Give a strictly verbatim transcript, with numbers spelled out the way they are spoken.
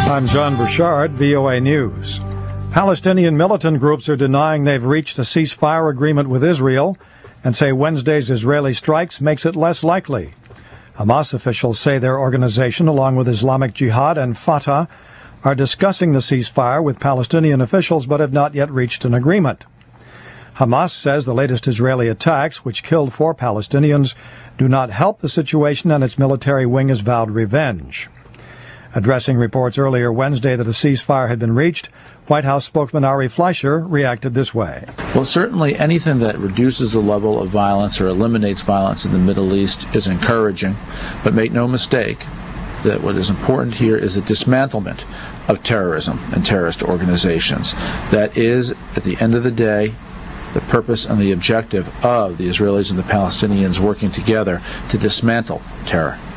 I'm John Burchard, V O A News. Palestinian militant groups are denying they've reached a ceasefire agreement with Israel and say Wednesday's Israeli strikes makes it less likely. Hamas officials say their organization, along with Islamic Jihad and Fatah, are discussing the ceasefire with Palestinian officials but have not yet reached an agreement. Hamas says the latest Israeli attacks, which killed four Palestinians, do not help the situation, and its military wing has vowed revenge. Addressing reports earlier Wednesday that a ceasefire had been reached, White House spokesman Ari Fleischer reacted this way. Well, certainly anything that reduces the level of violence or eliminates violence in the Middle East is encouraging, but make no mistake that what is important here is the dismantlement of terrorism and terrorist organizations. That is, at the end of the day, the purpose and the objective of the Israelis and the Palestinians working together to dismantle terror.